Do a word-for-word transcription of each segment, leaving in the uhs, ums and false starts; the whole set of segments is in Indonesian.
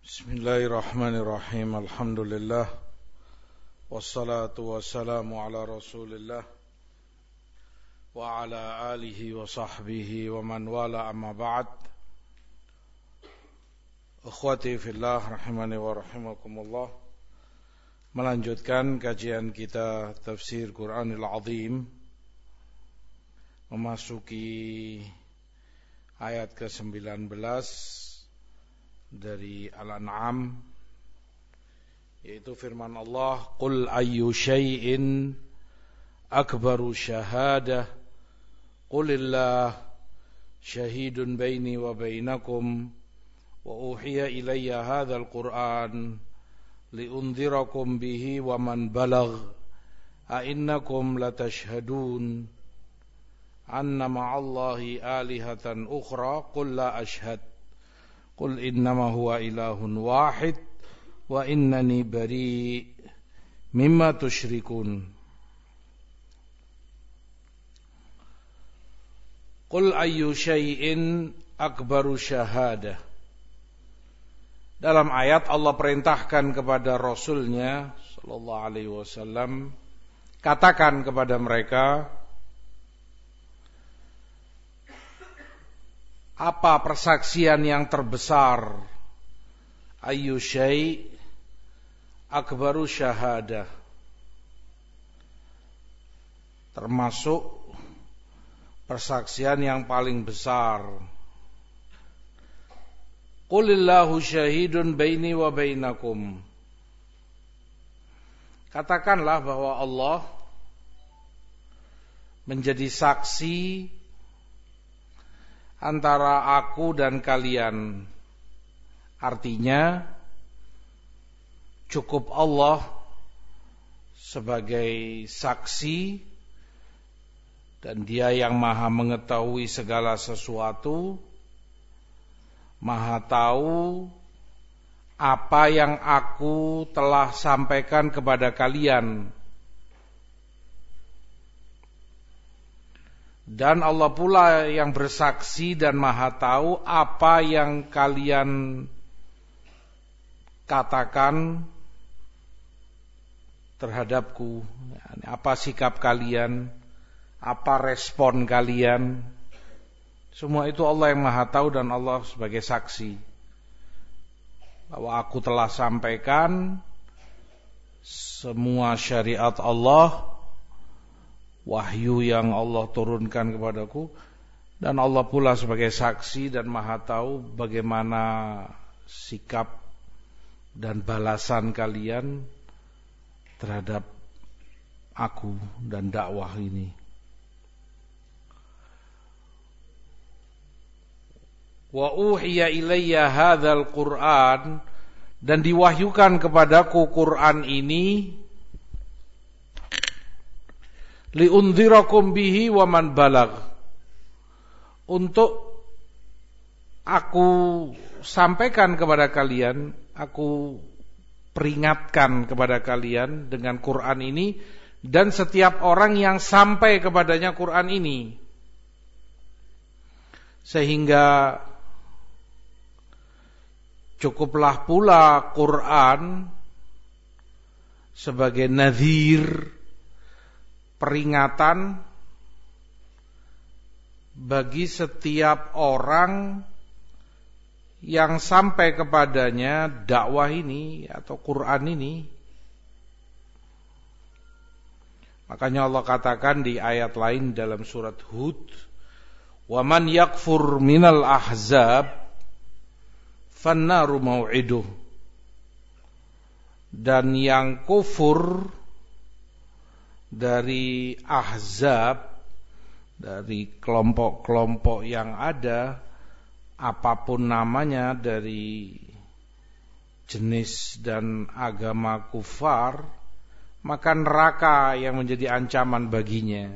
Bismillahirrahmanirrahim. Alhamdulillah. Wassalatu wassalamu ala Rasulillah wa ala alihi wa sahbihi wa man wala, amma ba'd. Ikhwati fillah rahimani wa rahimakumullah. Melanjutkan kajian kita tafsir Quranil Azim, memasuki ayat ke sembilan belas dari Al-An'am, yaitu firman Allah, Qul ayyu syai'in akbaru syahadah Qulillah syahidun baini wa bainakum wa uhiya ilayya hadzal Qur'an liundhirakum bihi wa man balagh a innakum latashhadun anna ma'allahi alihatan ukhra qul la ashhad Qul innama huwa ilahun wahid wa innani bari mimma tusyrikun. Qul ayyu syai'in akbaru syahadah. Dalam ayat Allah perintahkan kepada Rasulnya sallallahu alaihi wasallam, katakan kepada mereka, apa persaksian yang terbesar? Ayyu syai' akbaru syahadah, termasuk persaksian yang paling besar. Qulillahu syahidun baini wa bainakum. Katakanlah bahwa Allah menjadi saksi antara aku dan kalian. Artinya cukup Allah sebagai saksi, dan Dia yang maha mengetahui segala sesuatu, maha tahu apa yang aku telah sampaikan kepada kalian. Dan Allah pula yang bersaksi dan maha tahu apa yang kalian katakan terhadapku. Apa sikap kalian, apa respon kalian. Semua itu Allah yang maha tahu, dan Allah sebagai saksi bahwa aku telah sampaikan semua syariat Allah, wahyu yang Allah turunkan kepadaku, dan Allah pula sebagai saksi dan maha tahu bagaimana sikap dan balasan kalian terhadap aku dan dakwah ini. Wa uhiya ilayya hadzal Qur'an, dan diwahyukan kepadaku Quran ini, liundhirakum bihi wa man balag, untuk aku sampaikan kepada kalian, aku peringatkan kepada kalian dengan Quran ini, dan setiap orang yang sampai kepadanya Quran ini, sehingga cukuplah pula Quran sebagai nadhir, peringatan bagi setiap orang yang sampai kepadanya dakwah ini atau Quran ini. Makanya Allah katakan di ayat lain dalam surat Hud, "Wa man yakfur minal ahzab fannaru mau'iduh." Dan yang kufur dari ahzab, dari kelompok-kelompok yang ada, apapun namanya, dari jenis dan agama kufar, maka neraka yang menjadi ancaman baginya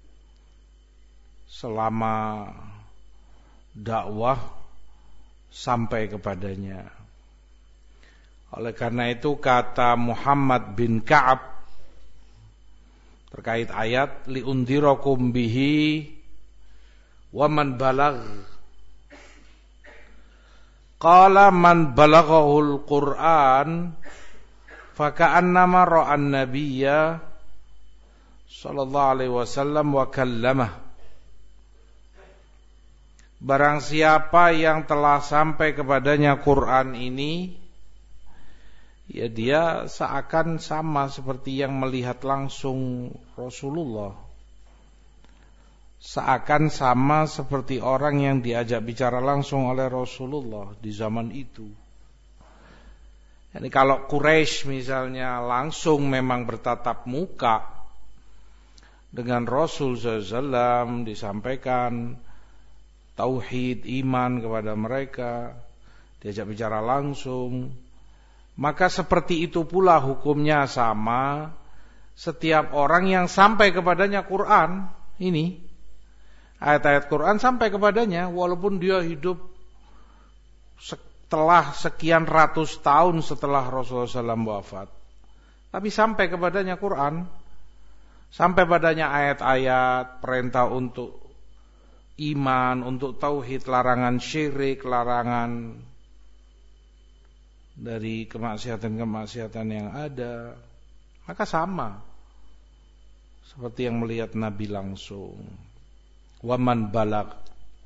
selama dakwah sampai kepadanya. Oleh karena itu kata Muhammad bin Ka'ab terkait ayat liundhirakum bihi wa man balagh, Qala man balaghahul Qur'an faka'annama ra'an nabiyya sallallahu alaihi wasallam wa kallamah. Barang siapa yang telah sampai kepadanya Quran ini, ya dia seakan sama seperti yang melihat langsung Rasulullah. Seakan sama seperti orang yang diajak bicara langsung oleh Rasulullah di zaman itu. Jadi kalau Quraisy misalnya langsung memang bertatap muka dengan Rasul sallallahu alaihi wasallam, disampaikan tauhid iman kepada mereka, diajak bicara langsung, maka seperti itu pula hukumnya sama setiap orang yang sampai kepadanya Quran ini, ayat-ayat Quran sampai kepadanya walaupun dia hidup setelah sekian ratus tahun setelah Rasulullah sallallahu alaihi wasallam wafat, tapi sampai kepadanya Quran, sampai padanya ayat-ayat perintah untuk iman, untuk tauhid, larangan syirik, larangan dari kemaksiatan-kemaksiatan yang ada, maka sama seperti yang melihat Nabi langsung. Waman balag.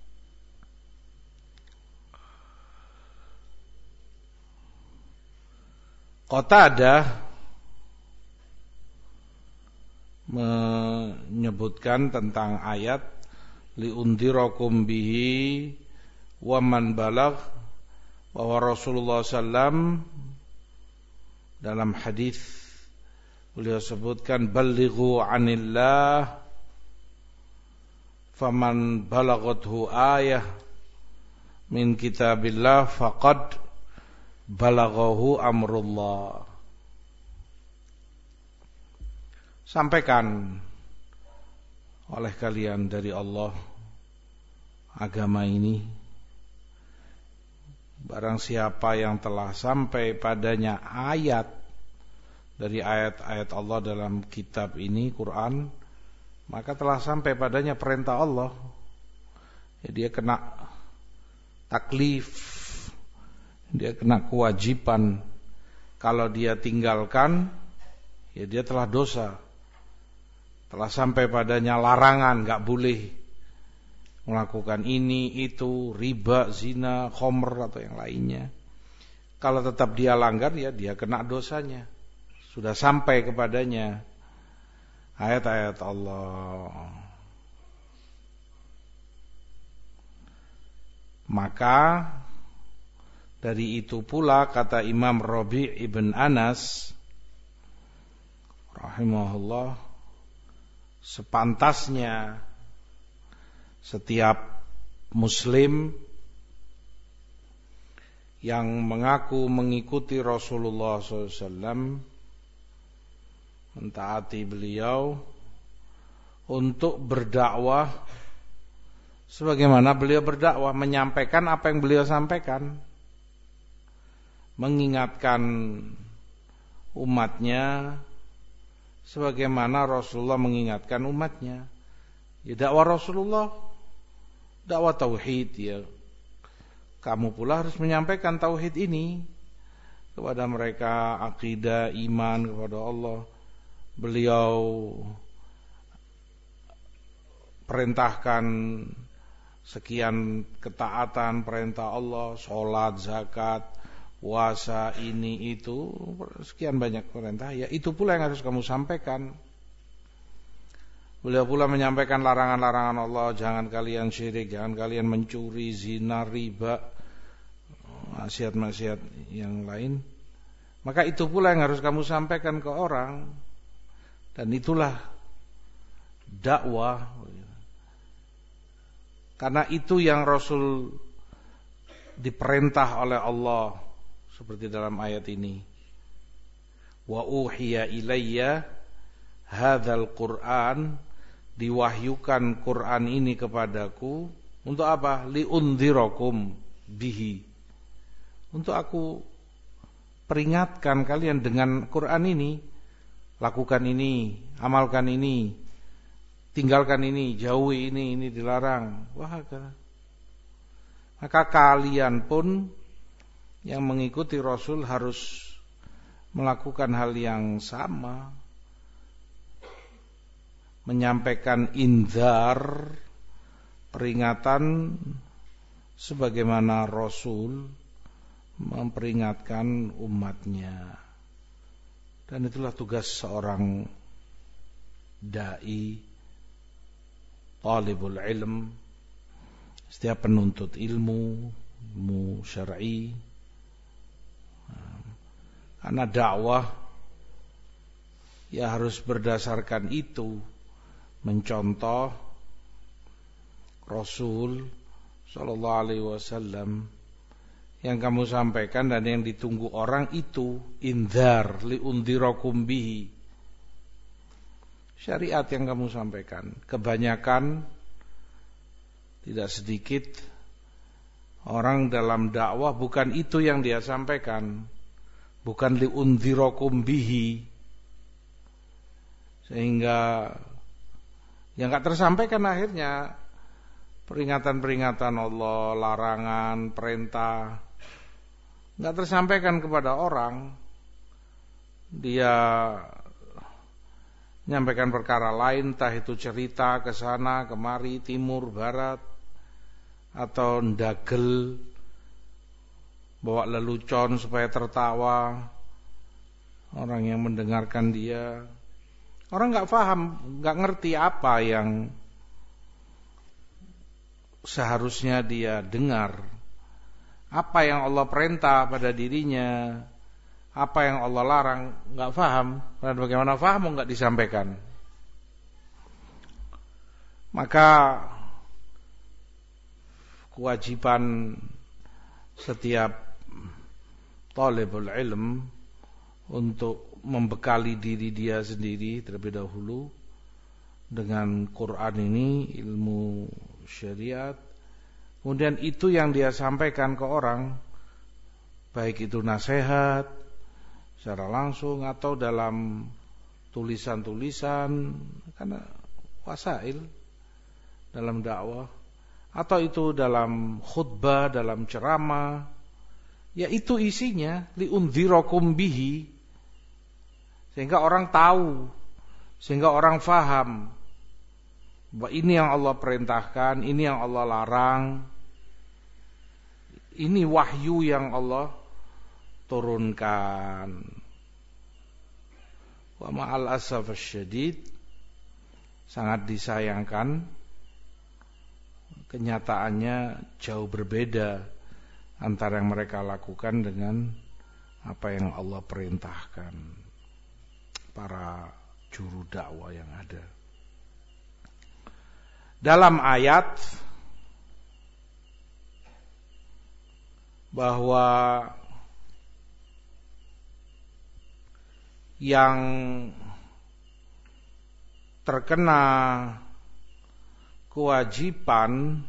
Qatadah menyebutkan tentang ayat liundirakum bihi waman balag, bahwa Rasulullah sallallahu alaihi wasallam dalam hadis beliau sebutkan ballighu anillah faman balaghathu ayah min kitabillah faqad balaghahu amrullah. Sampaikan oleh kalian dari Allah agama ini, barang siapa yang telah sampai padanya ayat dari ayat-ayat Allah dalam kitab ini, Quran, maka telah sampai padanya perintah Allah. Ya, dia kena taklif, dia kena kewajiban. Kalau dia tinggalkan, ya dia telah dosa. Telah sampai padanya larangan, gak boleh melakukan ini, itu, riba, zina, khomer atau yang lainnya. Kalau tetap dia langgar, ya dia kena dosanya. Sudah sampai kepadanya ayat-ayat Allah. Maka dari itu pula kata Imam Rabi' ibn Anas rahimahullah, sepantasnya setiap muslim yang mengaku mengikuti Rasulullah sallallahu alaihi wasallam, mentaati beliau, untuk berdakwah sebagaimana beliau berdakwah, menyampaikan apa yang beliau sampaikan, mengingatkan umatnya sebagaimana Rasulullah mengingatkan umatnya. Ya, dakwah Rasulullah dakwah tauhid, ya. Kamu pula harus menyampaikan tauhid ini kepada mereka, akidah, iman kepada Allah. Beliau perintahkan sekian ketaatan perintah Allah, sholat, zakat, puasa, ini itu, sekian banyak perintah. Ya, itu pula yang harus kamu sampaikan. Beliau pula menyampaikan larangan-larangan Allah, jangan kalian syirik, jangan kalian mencuri, zina, riba, maksiat-maksiat yang lain. Maka itu pula yang harus kamu sampaikan ke orang. Dan itulah dakwah. Karena itu yang Rasul diperintah oleh Allah, seperti dalam ayat ini. Wa uhiya ilayya hadzal Qur'an, diwahyukan Quran ini kepadaku untuk apa? Liundhirakum bihi, untuk aku peringatkan kalian dengan Quran ini. Lakukan ini, amalkan ini, tinggalkan ini, jauhi ini, ini dilarang. Wah, maka kalian pun yang mengikuti Rasul harus melakukan hal yang sama, menyampaikan indzar, peringatan sebagaimana Rasul memperingatkan umatnya. Dan itulah tugas seorang dai, talibul ilm, setiap penuntut ilmu, ilmu syar'i. Karena dakwah ya harus berdasarkan itu, mencontoh Rasul sallallahu alaihi wasallam. Yang kamu sampaikan dan yang ditunggu orang itu indzar liundhirakum bihi. Syariat yang kamu sampaikan. Kebanyakan, tidak sedikit orang dalam dakwah bukan itu yang dia sampaikan, bukan liundhirakum bihi, sehingga yang enggak tersampaikan akhirnya peringatan-peringatan Allah, larangan, perintah enggak tersampaikan kepada orang. Dia menyampaikan perkara lain, entah itu cerita ke sana, kemari, timur, barat, atau ndagel, bawa lelucon supaya tertawa orang yang mendengarkan dia. Orang enggak paham, enggak ngerti apa yang seharusnya dia dengar, apa yang Allah perintah pada dirinya, apa yang Allah larang, enggak paham. Dan bagaimana paham enggak disampaikan. Maka kewajiban setiap talibul ilm untuk membekali diri dia sendiri terlebih dahulu dengan Quran ini, ilmu syariat. Kemudian itu yang dia sampaikan ke orang, baik itu nasihat secara langsung atau dalam tulisan-tulisan, karena wasail dalam dakwah, atau itu dalam khutbah, dalam ceramah, ya itu isinya liundhirakum bihi, sehingga orang tahu, sehingga orang faham bahwa ini yang Allah perintahkan, ini yang Allah larang, ini wahyu yang Allah turunkan. Wa ma'al asaf asyadid, sangat disayangkan, kenyataannya jauh berbeda antara yang mereka lakukan dengan apa yang Allah perintahkan para juru dakwah yang ada. Dalam ayat bahwa yang terkena kewajiban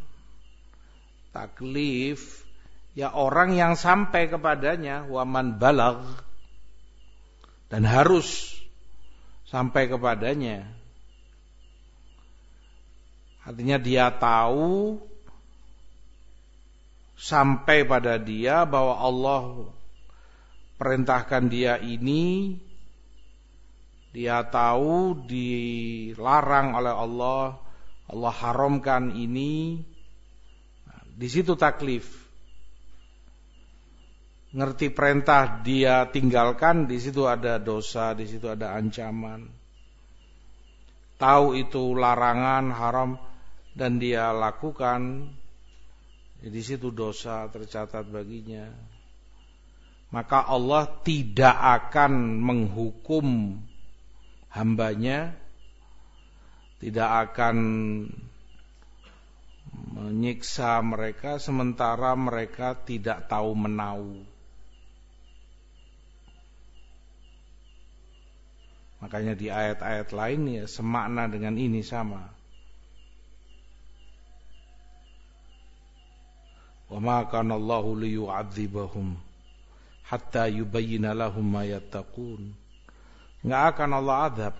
taklif ya orang yang sampai kepadanya, waman balag, dan harus sampai kepadanya. Artinya dia tahu, sampai pada dia bahwa Allah perintahkan dia ini, dia tahu dilarang oleh Allah, Allah haramkan ini. Nah, di situ taklif. Ngerti perintah dia tinggalkan, di situ ada dosa, di situ ada ancaman. Tahu itu larangan, haram, dan dia lakukan, di situ dosa tercatat baginya. Maka Allah tidak akan menghukum hambanya, tidak akan menyiksa mereka sementara mereka tidak tahu menau. Makanya di ayat-ayat lain ya semakna dengan ini sama. Wa ma kana Allahu liyu'adzibahum hatta yubayyana lahum ma yattaqun. Enggak akan Allah azab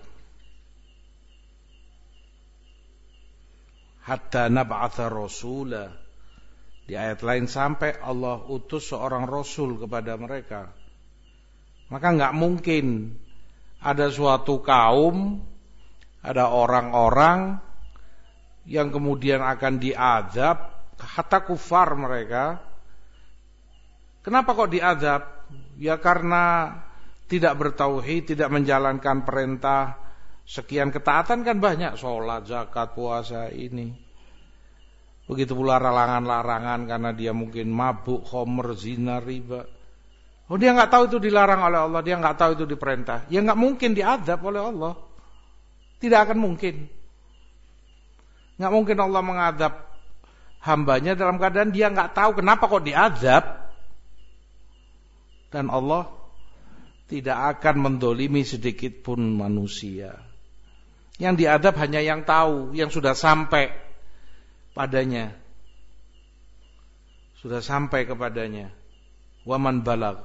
hatta nab'atha rasula, Di ayat lain sampai Allah utus seorang rasul kepada mereka. Maka enggak mungkin ada suatu kaum, ada orang-orang yang kemudian akan diazab, hatta kufar mereka. Kenapa kok diazab? Ya karena tidak bertauhid, tidak menjalankan perintah. Sekian ketaatan kan banyak, sholat, zakat, puasa ini. Begitu pula larangan-larangan karena dia mungkin mabuk, khomer, zina, riba. Oh dia nggak tahu itu dilarang oleh Allah, dia nggak tahu itu diperintah. Ya nggak mungkin diazab oleh Allah. Tidak akan mungkin. Nggak mungkin Allah mengadab hambanya dalam keadaan dia nggak tahu kenapa kok diazab. Dan Allah tidak akan mendolimi sedikit pun manusia. Yang diadab hanya yang tahu, yang sudah sampai padanya. Sudah sampai kepadanya. Waman balag.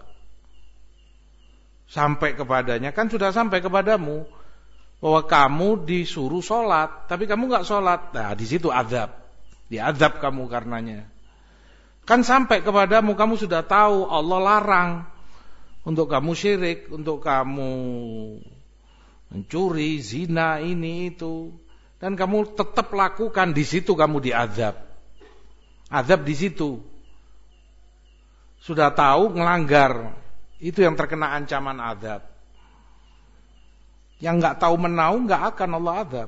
Sampai kepadanya, kan sudah sampai kepadamu. Bahwa kamu disuruh sholat, tapi kamu nggak sholat. Nah di situ azab. Diazab kamu karenanya. Kan sampai kepadamu, kamu sudah tahu Allah larang. Untuk kamu syirik, untuk kamu mencuri, zina, ini itu, dan kamu tetap lakukan, di situ kamu diazab. Azab di situ. Sudah tahu ngelanggar, itu yang terkena ancaman azab. Yang nggak tahu menau nggak akan Allah azab.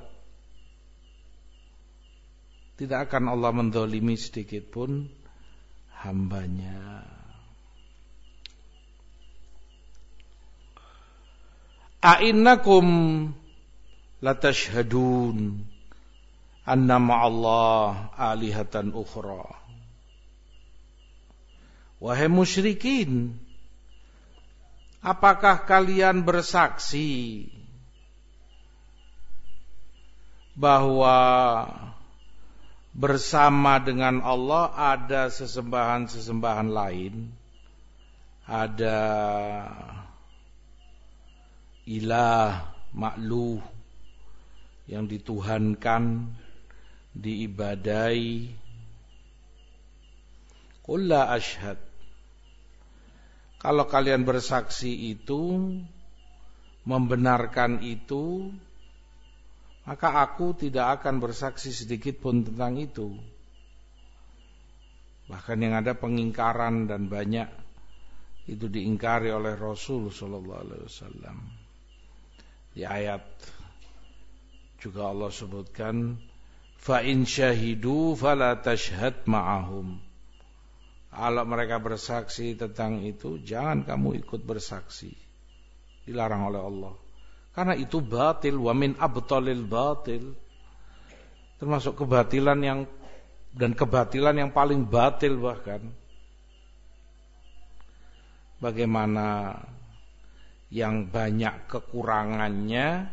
Tidak akan Allah mendolimi sedikit pun hambanya. A'innakum latashhadun anna ma'allah alihatan ukhra. Wahai musyrikin, apakah kalian bersaksi bahwa bersama dengan Allah ada sesembahan-sesembahan lain, ada ilah, makluh yang dituhankan, diibadai. Qul la ashhad. Kalau kalian bersaksi itu, membenarkan itu, maka aku tidak akan bersaksi sedikit pun tentang itu. Bahkan yang ada pengingkaran dan banyak itu diingkari oleh Rasul sallallahu alaihi wasallam. Di ayat juga Allah sebutkan, fa in syahidu fala tashhad ma'ahum. Kalau mereka bersaksi tentang itu, jangan kamu ikut bersaksi. Dilarang oleh Allah. Karena itu batil, wa min abtalil batil. Termasuk kebatilan yang dan kebatilan yang paling batil bahkan. Bagaimana yang banyak kekurangannya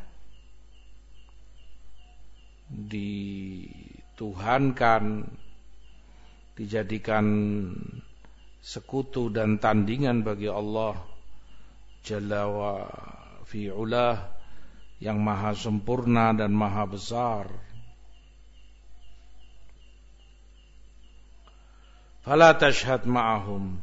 dituhankan, dijadikan sekutu dan tandingan bagi Allah Jalla wa fi'ulah yang maha sempurna dan maha besar. Fala tashhad ma'ahum.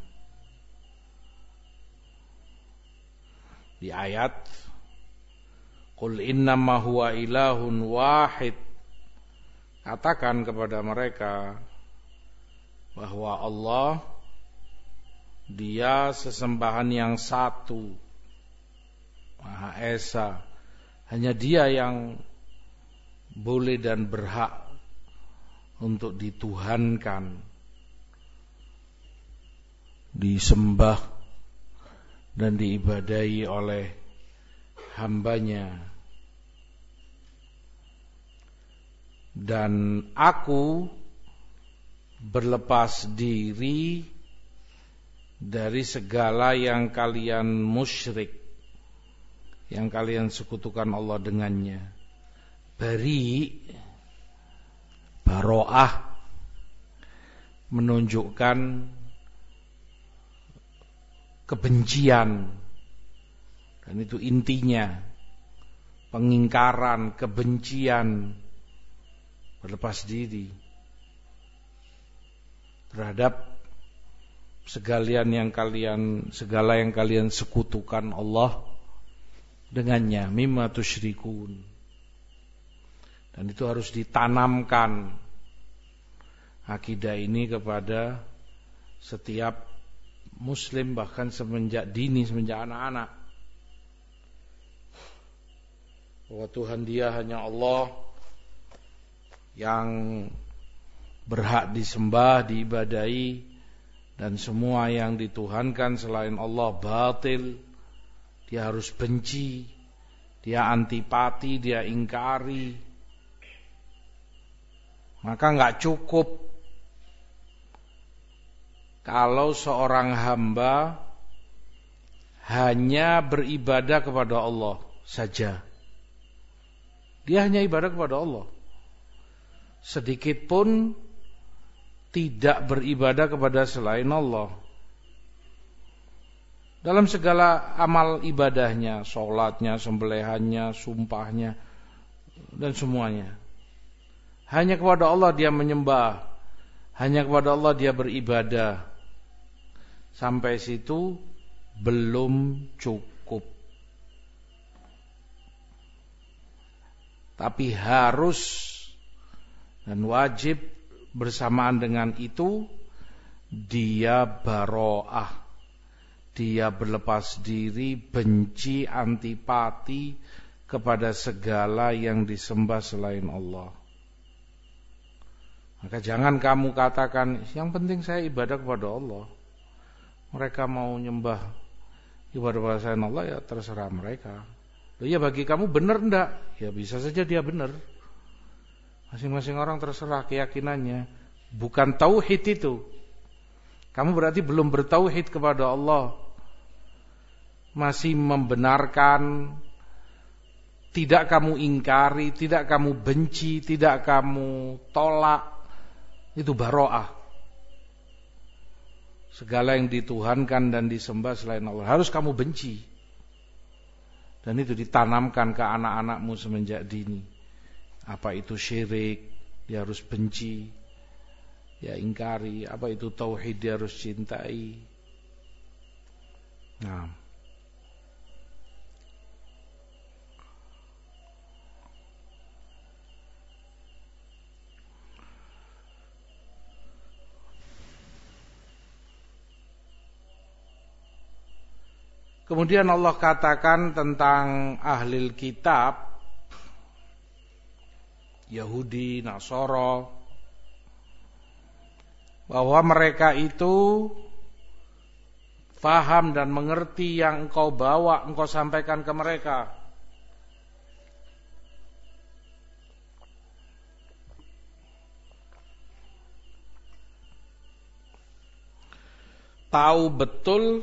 Di ayat Qul innama huwa ilahun wahid, katakan kepada mereka bahwa Allah Dia sesembahan yang satu, Maha Esa. Hanya Dia yang boleh dan berhak untuk dituhankan, disembah dan diibadahi oleh hambanya. Dan aku berlepas diri dari segala yang kalian musyrik, yang kalian sekutukan Allah dengannya. Bari, baro'ah, menunjukkan kebencian, dan itu intinya, pengingkaran, kebencian, berlepas diri. terhadap segalian yang kalian segala yang kalian sekutukan Allah dengannya, mimma tusyrikun. Dan itu harus ditanamkan akidah ini kepada setiap muslim, bahkan semenjak dini, semenjak anak-anak, bahwa Tuhan dia hanya Allah yang berhak disembah, diibadahi, dan semua yang dituhankan selain Allah batil. Dia harus benci, dia antipati, dia ingkari. Maka enggak cukup kalau seorang hamba hanya beribadah kepada Allah saja. Dia hanya ibadah kepada Allah, sedikit pun tidak beribadah kepada selain Allah. Dalam segala amal ibadahnya, sholatnya, sembelihannya, sumpahnya, dan semuanya, hanya kepada Allah dia menyembah, hanya kepada Allah dia beribadah. Sampai situ belum cukup. Tapi harus dan wajib bersamaan dengan itu dia baro'ah, dia berlepas diri, benci, antipati kepada segala yang disembah selain Allah. Maka jangan kamu katakan, yang penting saya ibadah kepada Allah. Mereka mau nyembah ibadah kepada selain Allah, ya terserah mereka. Loh ya, bagi kamu benar enggak? Ya bisa saja dia benar. Masing-masing orang terserah keyakinannya. Bukan tauhid itu. Kamu berarti belum bertauhid kepada Allah. Masih membenarkan, tidak kamu ingkari, tidak kamu benci, tidak kamu tolak. Itu baro'ah. Segala yang dituhankan dan disembah selain Allah harus kamu benci. Dan itu ditanamkan ke anak-anakmu semenjak dini. Apa itu syirik, dia harus benci, dia ingkari. Apa itu tauhid, dia harus cintai. Nah, kemudian Allah katakan tentang ahlil kitab, Yahudi, Nasara, bahwa mereka itu faham dan mengerti yang engkau bawa, engkau sampaikan ke mereka. Tahu betul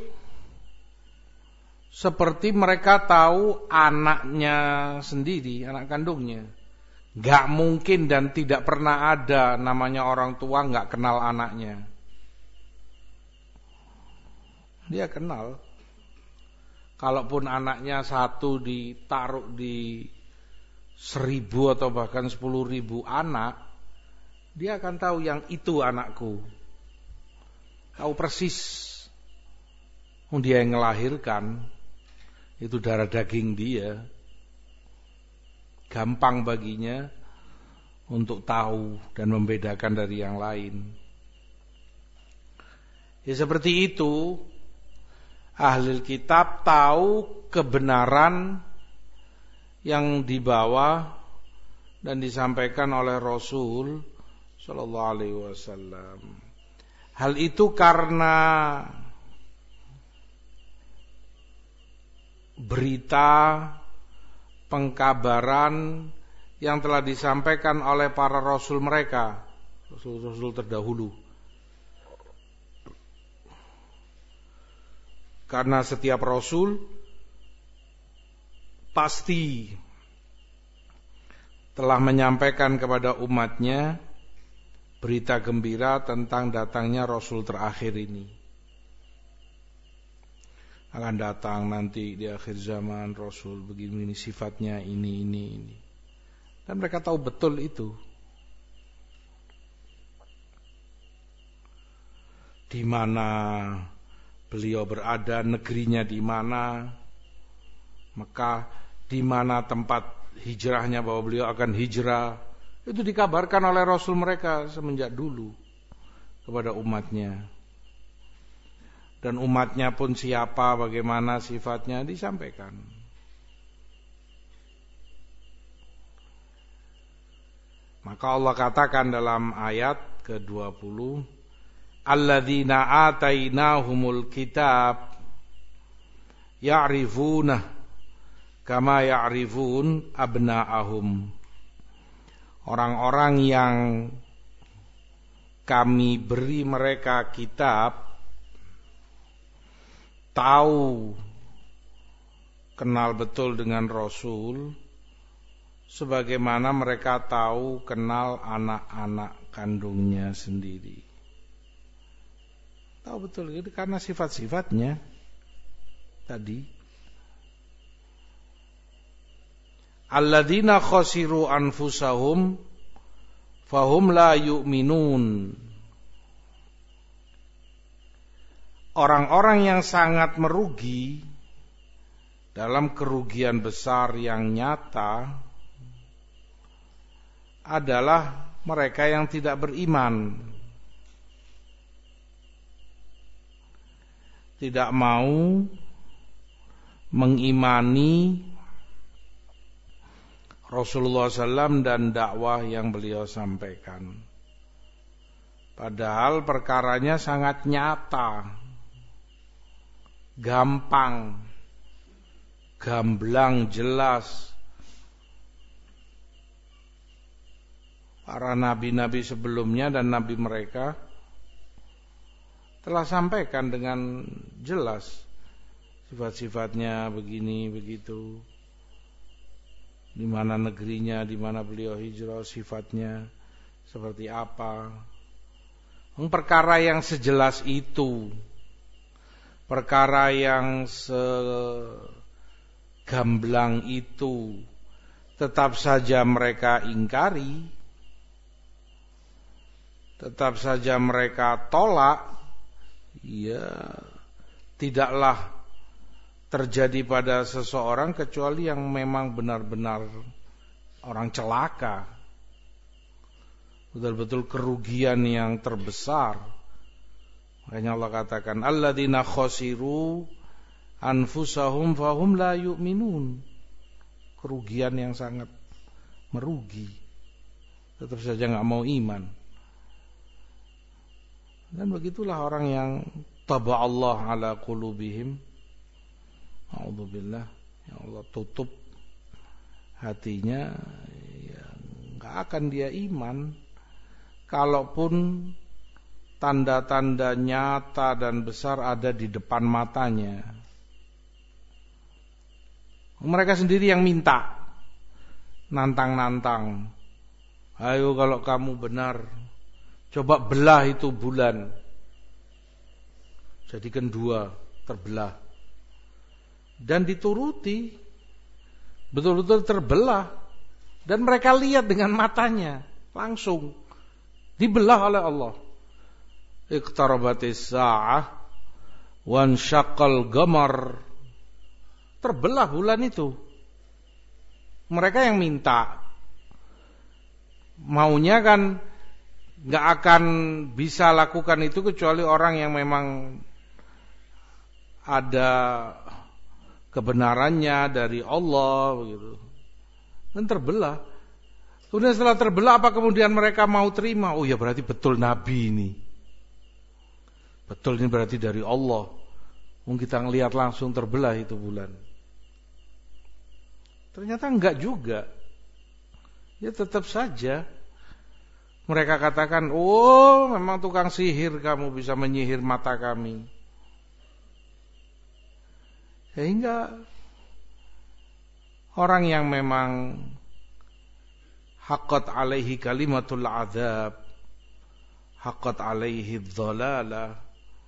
seperti mereka tahu anaknya sendiri, anak kandungnya. Gak mungkin dan tidak pernah ada namanya orang tua gak kenal anaknya. Dia kenal. Kalaupun anaknya satu ditaruh di seribu atau bahkan sepuluh ribu anak, dia akan tahu yang itu anakku. Tahu persis. Dia yang melahirkan, itu darah daging dia. Gampang baginya untuk tahu dan membedakan dari yang lain. Ya seperti itu, ahli kitab tahu kebenaran yang dibawa dan disampaikan oleh Rasul sallallahu alaihi wasallam. Hal itu karena berita pengkabaran yang telah disampaikan oleh para rasul mereka, rasul-rasul terdahulu. Karena setiap rasul pasti telah menyampaikan kepada umatnya berita gembira tentang datangnya rasul terakhir ini. Akan datang nanti di akhir zaman Rasul begini, ini sifatnya ini, ini, ini. Dan mereka tahu betul itu. di mana beliau berada, negerinya di mana, Mekah, di mana tempat hijrahnya bahwa beliau akan hijrah. Itu dikabarkan oleh Rasul mereka semenjak dulu kepada umatnya. Dan umatnya pun siapa, bagaimana sifatnya disampaikan. Maka Allah katakan dalam ayat ke dua puluh, alladzina atainahumul kitab ya'rifuna kama ya'rifun abna'ahum. Orang-orang yang kami beri mereka kitab tahu, kenal betul dengan Rasul sebagaimana mereka tahu kenal anak-anak kandungnya sendiri. Tahu betul itu karena sifat-sifatnya tadi. Alladzina khasiru anfusahum fahum la yu'minun. Orang-orang yang sangat merugi dalam kerugian besar yang nyata adalah mereka yang tidak beriman, tidak mau mengimani Rasulullah shallallahu alaihi wasallam dan dakwah yang beliau sampaikan. Padahal perkaranya sangat nyata, gampang, gamblang, jelas. Para nabi-nabi sebelumnya dan nabi mereka telah sampaikan dengan jelas sifat-sifatnya begini begitu, di mana negerinya, di mana beliau hijrah, sifatnya seperti apa. Perkara yang sejelas itu, perkara yang segamblang itu, tetap saja mereka ingkari, tetap saja mereka tolak, ya tidaklah terjadi pada seseorang kecuali yang memang benar-benar orang celaka, betul-betul kerugian yang terbesar. Makanya Allah katakan alladzina khasiru anfusahum fahum la yu'minun. Kerugian yang sangat merugi, tetap saja enggak mau iman. Dan begitulah orang yang taba Allah ala qulubihim. A'udzubillah, ya Allah tutup hatinya, ya enggak akan dia iman. Kalaupun tanda-tanda nyata dan besar ada di depan matanya, mereka sendiri yang minta, nantang-nantang, ayo kalau kamu benar, coba belah itu bulan, jadikan dua, terbelah. Dan dituruti, betul-betul terbelah. Dan mereka lihat dengan matanya, langsung dibelah oleh Allah. Iqtarabatis sa'ah wansyaqqal qamar. Terbelah bulan itu. Mereka yang minta, maunya kan gak akan bisa lakukan itu kecuali orang yang memang ada kebenarannya dari Allah begitu. Dan terbelah. Kemudian setelah terbelah, apa kemudian mereka mau terima? Oh ya, berarti betul Nabi ini. Betul ini berarti dari Allah. Mungkin kita ngelihat langsung terbelah itu bulan. Ternyata enggak juga. Ya tetap saja mereka katakan, oh memang tukang sihir kamu, bisa menyihir mata kami. Sehingga orang yang memang haqqat alaihi kalimatul azab, haqqat alaihi dhalalah,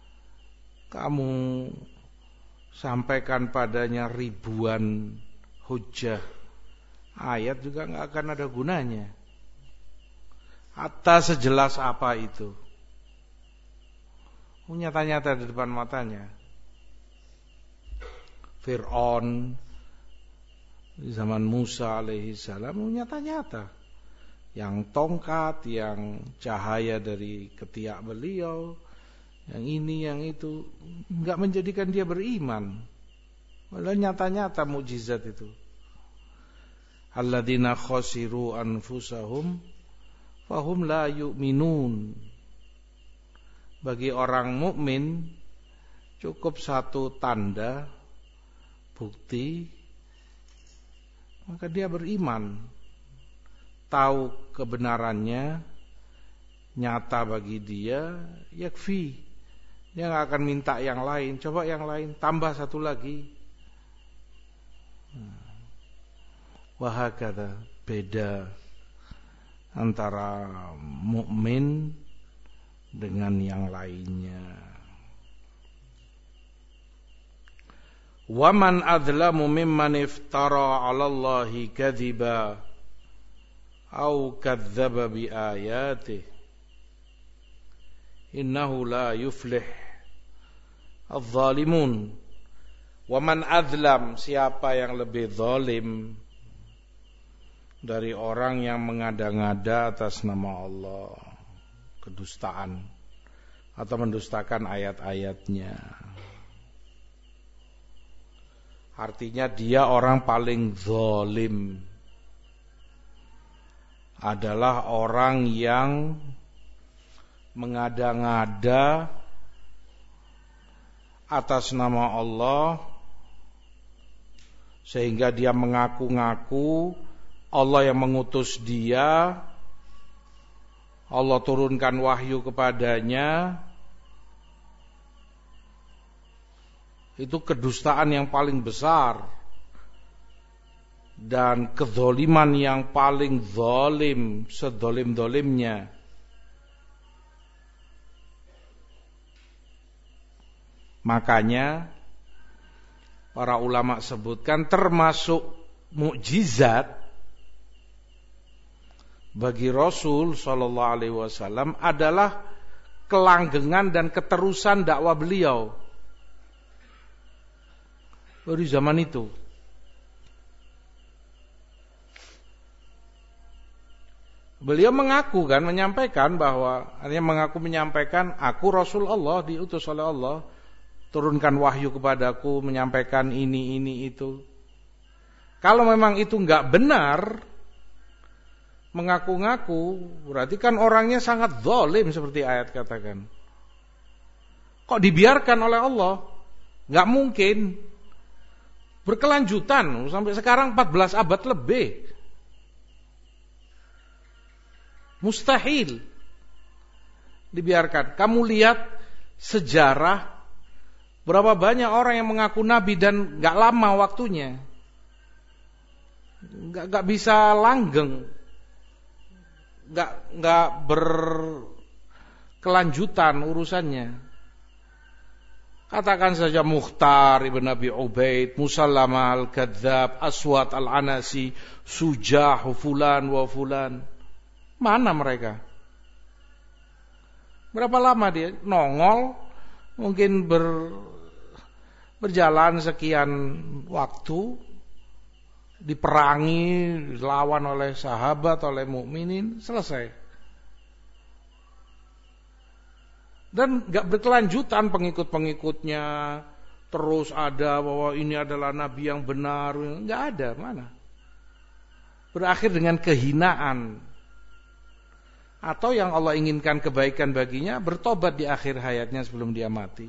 kamu sampaikan padanya ribuan hujjah, ayat juga enggak akan ada gunanya. Hatta sejelas apa itu. nyata-nyata di depan matanya. Fir'aun di zaman Musa alaihi salam nyata-nyata. Yang tongkat, yang cahaya dari ketiak beliau, yang ini, yang itu, enggak menjadikan dia beriman. Walau nyata-nyata mukjizat itu. Alladzina khasiru anfusahum fahum la yu'minun. Bagi orang mukmin cukup satu tanda, bukti, maka dia beriman. Tahu kebenarannya, nyata bagi dia, yakfi. Dia nggak akan minta yang lain. Coba yang lain, tambah satu lagi. Wahakata, beda antara mukmin dengan yang lainnya. Waman adzlamu mimman iftara 'ala Allahi kadziba au kadzdzaba bi ayatihi innahu la yuflih adh-dhalimun. Waman adzlam, siapa yang lebih zalim dari orang yang mengada-ngada atas nama Allah, kedustaan atau mendustakan ayat-ayatnya. Artinya dia orang paling zalim adalah orang yang mengada-ngada atas nama Allah sehingga dia mengaku-ngaku Allah yang mengutus dia, Allah turunkan wahyu kepadanya. Itu kedustaan yang paling besar dan kezaliman yang paling zalim, sedolim-dolimnya. Makanya para ulama sebutkan termasuk mukjizat bagi Rasul sallallahu alaihi wasallam adalah kelanggengan dan keterusan dakwah beliau dari zaman itu. Beliau mengaku kan, menyampaikan bahwa, artinya mengaku menyampaikan, aku Rasul Allah, diutus oleh Allah, turunkan wahyu kepadaku, menyampaikan ini, ini, itu. Kalau memang itu enggak benar, mengaku-ngaku, berarti kan orangnya sangat zalim seperti ayat katakan. Kok dibiarkan oleh Allah? Enggak mungkin. Berkelanjutan, sampai sekarang empat belas abad lebih. Mustahil dibiarkan. Kamu lihat sejarah berapa banyak orang yang mengaku nabi dan gak lama waktunya, gak, gak bisa langgeng, gak, gak berkelanjutan urusannya. Katakan saja Mukhtar ibn Abi Ubaid, Musallama al-Kadzab, Aswad al-Anasi, Sujah, fulan wa fulan. Mana mereka? Berapa lama dia nongol? Mungkin ber, berjalan sekian waktu, diperangi, dilawan oleh sahabat, oleh mukminin, selesai. Dan gak berkelanjutan pengikut-pengikutnya, terus ada bahwa ini adalah nabi yang benar, gak ada, mana? Berakhir dengan kehinaan. Atau yang Allah inginkan kebaikan baginya, bertobat di akhir hayatnya sebelum dia mati.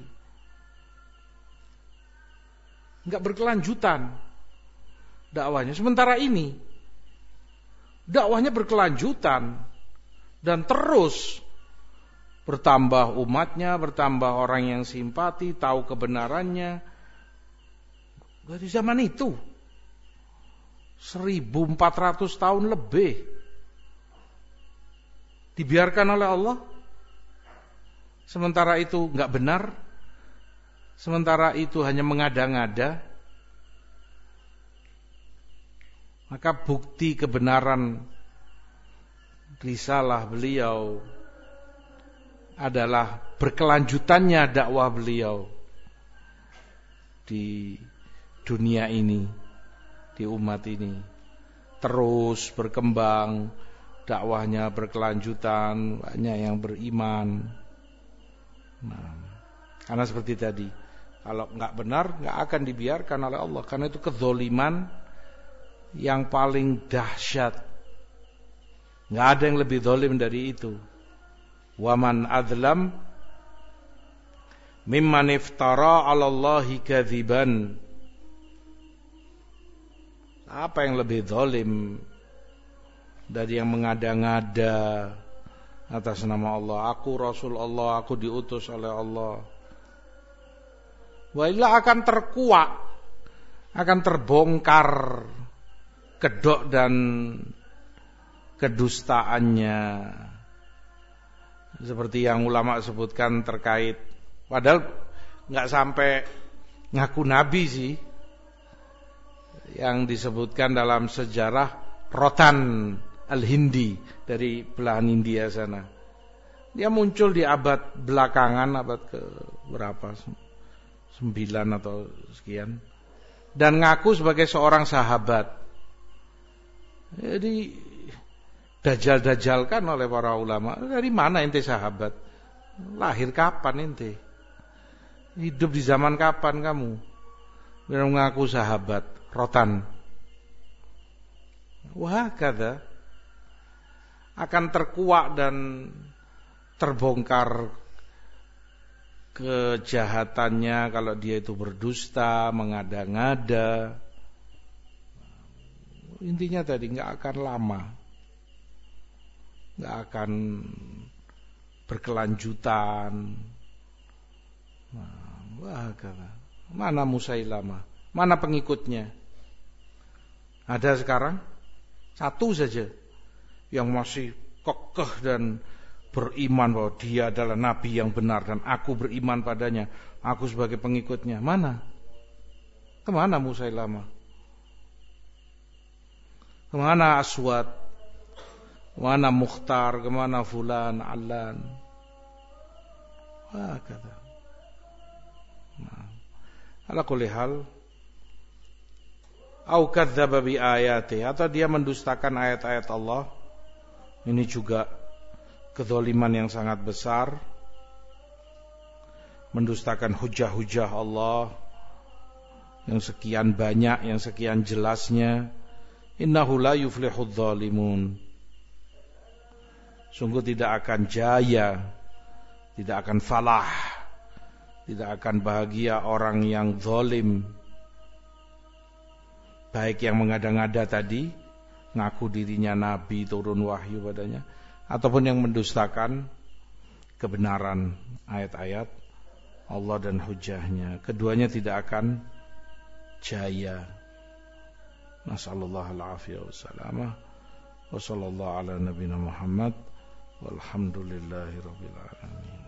Enggak berkelanjutan dakwahnya. Sementara ini dakwahnya berkelanjutan dan terus bertambah umatnya, bertambah orang yang simpati, tahu kebenarannya. Dari zaman itu seribu empat ratus tahun lebih dibiarkan oleh Allah. Sementara itu enggak benar. Sementara itu hanya mengada-ngada. Maka bukti kebenaran risalah beliau adalah berkelanjutannya dakwah beliau di dunia ini, di umat ini. Terus berkembang, dakwahnya berkelanjutan, banyak yang beriman. Nah, karena seperti tadi, kalau enggak benar, enggak akan dibiarkan oleh Allah. Karena itu kezoliman yang paling dahsyat. Enggak ada yang lebih zalim dari itu. Waman adzlam mimman iftara 'ala Allahi kadziban. Apa yang lebih zalim dari yang mengada-ngada atas nama Allah, aku Rasul Allah, aku diutus oleh Allah. Wa illa akan terkuak, akan terbongkar kedok dan kedustaannya. Seperti yang ulama sebutkan terkait, padahal enggak sampai ngaku nabi sih, yang disebutkan dalam sejarah Rotan Al-Hindi dari belahan India sana. Dia muncul di abad belakangan, abad ke berapa? Sembilan atau sekian. Dan ngaku sebagai seorang sahabat. Jadi dajal-dajalkan oleh para ulama. Dari mana ente sahabat? Lahir kapan ente? Hidup di zaman kapan kamu? Biar mengaku sahabat. Rotan. Wah, kata akan terkuak dan terbongkar kejahatannya kalau dia itu berdusta, mengada-ngada. Intinya tadi nggak akan lama, nggak akan berkelanjutan. Wah, kata mana Musailamah, mana pengikutnya? Ada sekarang? Satu saja yang masih kekeh dan beriman bahwa dia adalah nabi yang benar dan aku beriman padanya, aku sebagai pengikutnya. Mana? Kemana Musailamah? Kemana Aswad? Kemana Mukhtar? Kemana Fulan, Alan? Wah, kata. Nah, ala kulli hal, au kadzdzaba bi ayati, atau dia mendustakan ayat-ayat Allah. Ini juga kezaliman yang sangat besar. Mendustakan hujah-hujah Allah yang sekian banyak, yang sekian jelasnya. Innahu la yuflihudz zalimun. Sungguh tidak akan jaya, tidak akan falah, tidak akan bahagia orang yang zalim. Baik yang mengada-ngada tadi, ngaku dirinya nabi, turun wahyu padanya, ataupun yang mendustakan kebenaran ayat-ayat Allah dan hujahnya. Keduanya tidak akan jaya. Nasallallahu al-afiyah wassalamah. Wa sallallahu ala nabiyina Muhammad walhamdulillahi rabbil alamin.